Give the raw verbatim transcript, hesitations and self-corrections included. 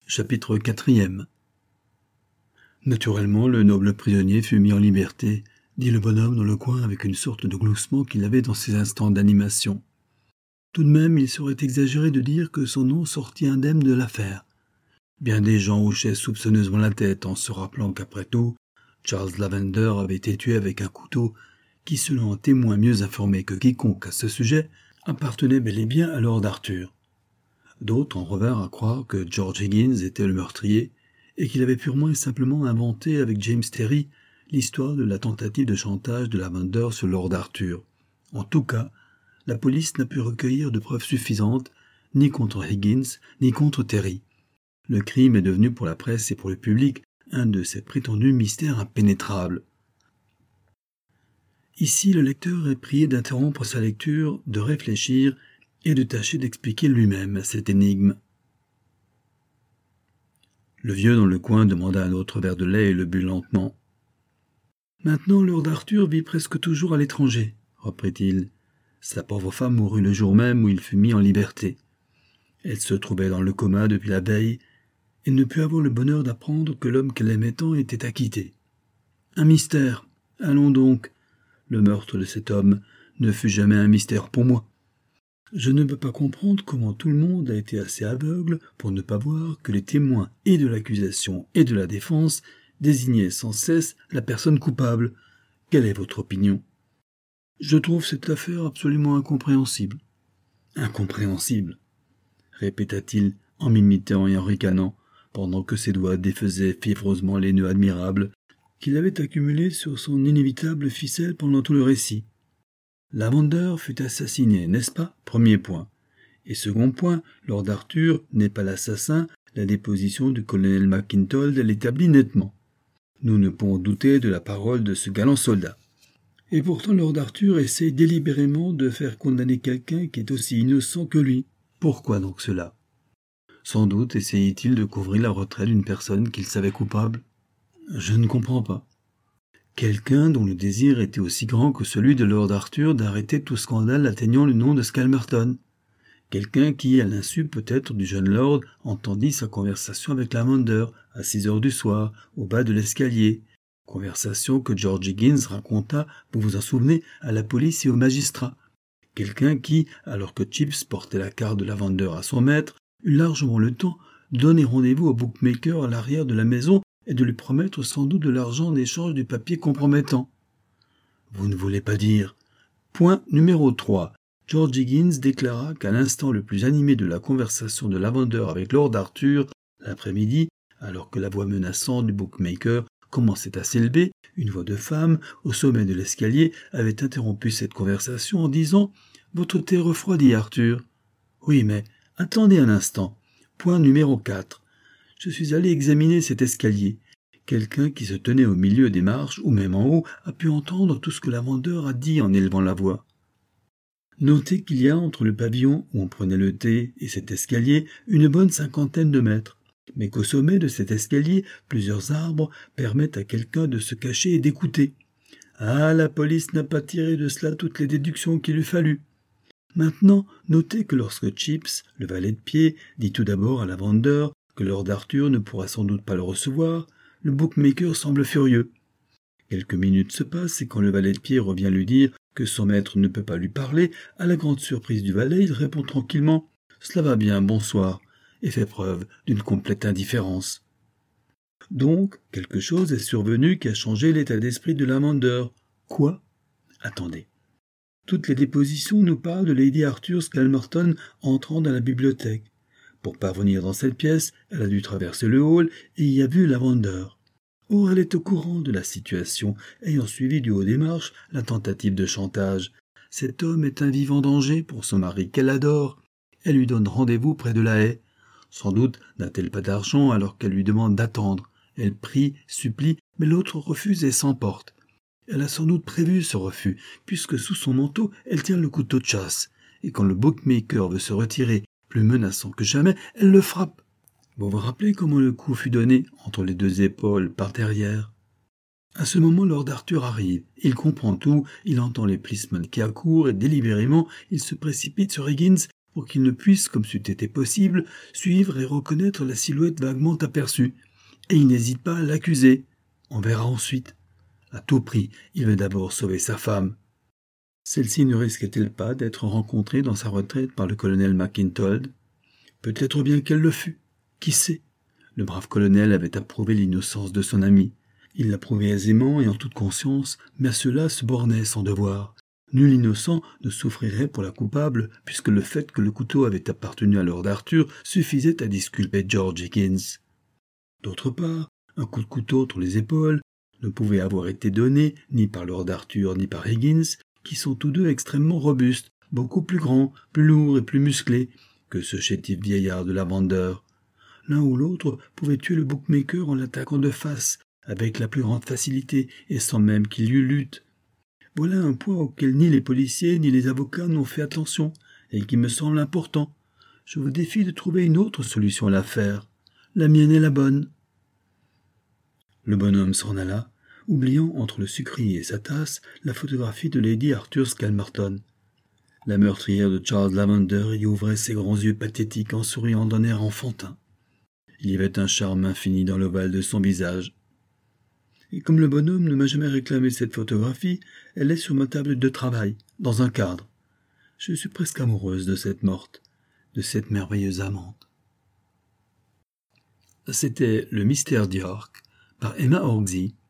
Chapitre quatrième. Naturellement, le noble prisonnier fut mis en liberté, dit le bonhomme dans le coin avec une sorte de gloussement qu'il avait dans ses instants d'animation. Tout de même, il serait exagéré de dire que son nom sortit indemne de l'affaire. Bien des gens hochaient soupçonneusement la tête en se rappelant qu'après tout, Charles Lavender avait été tué avec un couteau qui, selon un témoin mieux informé que quiconque à ce sujet, appartenait bel et bien à Lord Arthur. D'autres en revinrent à croire que George Higgins était le meurtrier et qu'il avait purement et simplement inventé avec James Terry l'histoire de la tentative de chantage de Lavender sur Lord Arthur. En tout cas, la police n'a pu recueillir de preuves suffisantes ni contre Higgins ni contre Terry. Le crime est devenu pour la presse et pour le public un de ces prétendus mystères impénétrables. Ici, le lecteur est prié d'interrompre sa lecture, de réfléchir et de tâcher d'expliquer lui-même cette énigme. Le vieux dans le coin demanda un autre verre de lait et le but lentement. « Maintenant, Lord Arthur vit presque toujours à l'étranger, » reprit-il. « Sa pauvre femme mourut le jour même où il fut mis en liberté. Elle se trouvait dans le coma depuis la veille et ne put avoir le bonheur d'apprendre que l'homme qu'elle aimait tant était acquitté. Un mystère. Allons donc. Le meurtre de cet homme ne fut jamais un mystère pour moi. Je ne peux pas comprendre comment tout le monde a été assez aveugle pour ne pas voir que les témoins et de l'accusation et de la défense désignaient sans cesse la personne coupable. Quelle est votre opinion ? Je trouve cette affaire absolument incompréhensible. Incompréhensible, répéta-t-il en m'imitant et en ricanant, pendant que ses doigts défaisaient fiévreusement les nœuds admirables qu'il avait accumulés sur son inévitable ficelle pendant tout le récit. Lavender fut assassiné, n'est-ce pas ? Premier point. Et second point, Lord Arthur n'est pas l'assassin, la déposition du colonel McIntosh l'établit nettement. Nous ne pouvons douter de la parole de ce galant soldat. Et pourtant Lord Arthur essaie délibérément de faire condamner quelqu'un qui est aussi innocent que lui. Pourquoi donc cela ? Sans doute essayait-il de couvrir la retraite d'une personne qu'il savait coupable. Je ne comprends pas. Quelqu'un dont le désir était aussi grand que celui de Lord Arthur d'arrêter tout scandale atteignant le nom de Skelmerton. Quelqu'un qui, à l'insu peut-être du jeune lord, entendit sa conversation avec Lavender à six heures du soir, au bas de l'escalier. Conversation que George Higgins raconta, vous vous en souvenez, à la police et au magistrat. Quelqu'un qui, alors que Chips portait la carte de Lavender à son maître, eut largement le temps de donner rendez-vous au bookmaker à l'arrière de la maison et de lui promettre sans doute de l'argent en échange du papier compromettant. Vous ne voulez pas dire. Point numéro trois. George Higgins déclara qu'à l'instant le plus animé de la conversation de Lavender avec Lord Arthur, l'après-midi, alors que la voix menaçante du bookmaker commençait à s'élever, une voix de femme, au sommet de l'escalier, avait interrompu cette conversation en disant « Votre thé refroidit, Arthur. » Oui, mais attendez un instant. Point numéro quatre. Je suis allé examiner cet escalier. Quelqu'un qui se tenait au milieu des marches, ou même en haut, a pu entendre tout ce que Lavender a dit en élevant la voix. Notez qu'il y a entre le pavillon où on prenait le thé et cet escalier une bonne cinquantaine de mètres, mais qu'au sommet de cet escalier, plusieurs arbres permettent à quelqu'un de se cacher et d'écouter. Ah, la police n'a pas tiré de cela toutes les déductions qu'il eût fallu. Maintenant, notez que lorsque Chips, le valet de pied, dit tout d'abord à Lavender que Lord Arthur ne pourra sans doute pas le recevoir, le bookmaker semble furieux. Quelques minutes se passent et quand le valet de pied revient lui dire que son maître ne peut pas lui parler, à la grande surprise du valet, il répond tranquillement « Cela va bien, bonsoir » et fait preuve d'une complète indifférence. Donc, quelque chose est survenu qui a changé l'état d'esprit de Lavender. Quoi ? Attendez. Toutes les dépositions nous parlent de Lady Arthur Skelmerton entrant dans la bibliothèque. Pour parvenir dans cette pièce, elle a dû traverser le hall et y a vu Lavender. Or, elle est au courant de la situation, ayant suivi du haut des marches la tentative de chantage. Cet homme est un vivant danger pour son mari qu'elle adore. Elle lui donne rendez-vous près de la haie. Sans doute n'a-t-elle pas d'argent alors qu'elle lui demande d'attendre. Elle prie, supplie, mais l'autre refuse et s'emporte. Elle a sans doute prévu ce refus, puisque sous son manteau, elle tient le couteau de chasse. Et quand le bookmaker veut se retirer, plus menaçant que jamais, elle le frappe. Vous vous rappelez comment le coup fut donné entre les deux épaules par derrière ? À ce moment, Lord Arthur arrive. Il comprend tout, il entend les policemen qui accourent et délibérément, il se précipite sur Higgins pour qu'il ne puisse, comme c'eût été possible, suivre et reconnaître la silhouette vaguement aperçue. Et il n'hésite pas à l'accuser. On verra ensuite. À tout prix, il veut d'abord sauver sa femme. Celle-ci ne risquait-elle pas d'être rencontrée dans sa retraite par le colonel McIntold? Peut-être bien qu'elle le fut. Qui sait? Le brave colonel avait approuvé l'innocence de son ami. Il l'approuvait aisément et en toute conscience, mais à cela se bornait son devoir. Nul innocent ne souffrirait pour la coupable, puisque le fait que le couteau avait appartenu à Lord Arthur suffisait à disculper George Higgins. D'autre part, un coup de couteau entre les épaules ne pouvait avoir été donné ni par Lord Arthur ni par Higgins, qui sont tous deux extrêmement robustes, beaucoup plus grands, plus lourds et plus musclés que ce chétif vieillard de lavandeur. L'un ou l'autre pouvait tuer le bookmaker en l'attaquant de face, avec la plus grande facilité et sans même qu'il y eût lutte. Voilà un point auquel ni les policiers ni les avocats n'ont fait attention, et qui me semble important. Je vous défie de trouver une autre solution à l'affaire. La mienne est la bonne. Le bonhomme s'en alla, oubliant entre le sucrier et sa tasse la photographie de Lady Arthur Skelmerton. La meurtrière de Charles Lavender y ouvrait ses grands yeux pathétiques en souriant d'un air enfantin. Il y avait un charme infini dans l'ovale de son visage. Et comme le bonhomme ne m'a jamais réclamé cette photographie, elle est sur ma table de travail, dans un cadre. Je suis presque amoureuse de cette morte, de cette merveilleuse amante. C'était Le Mystère d'York, par Emma Orczy,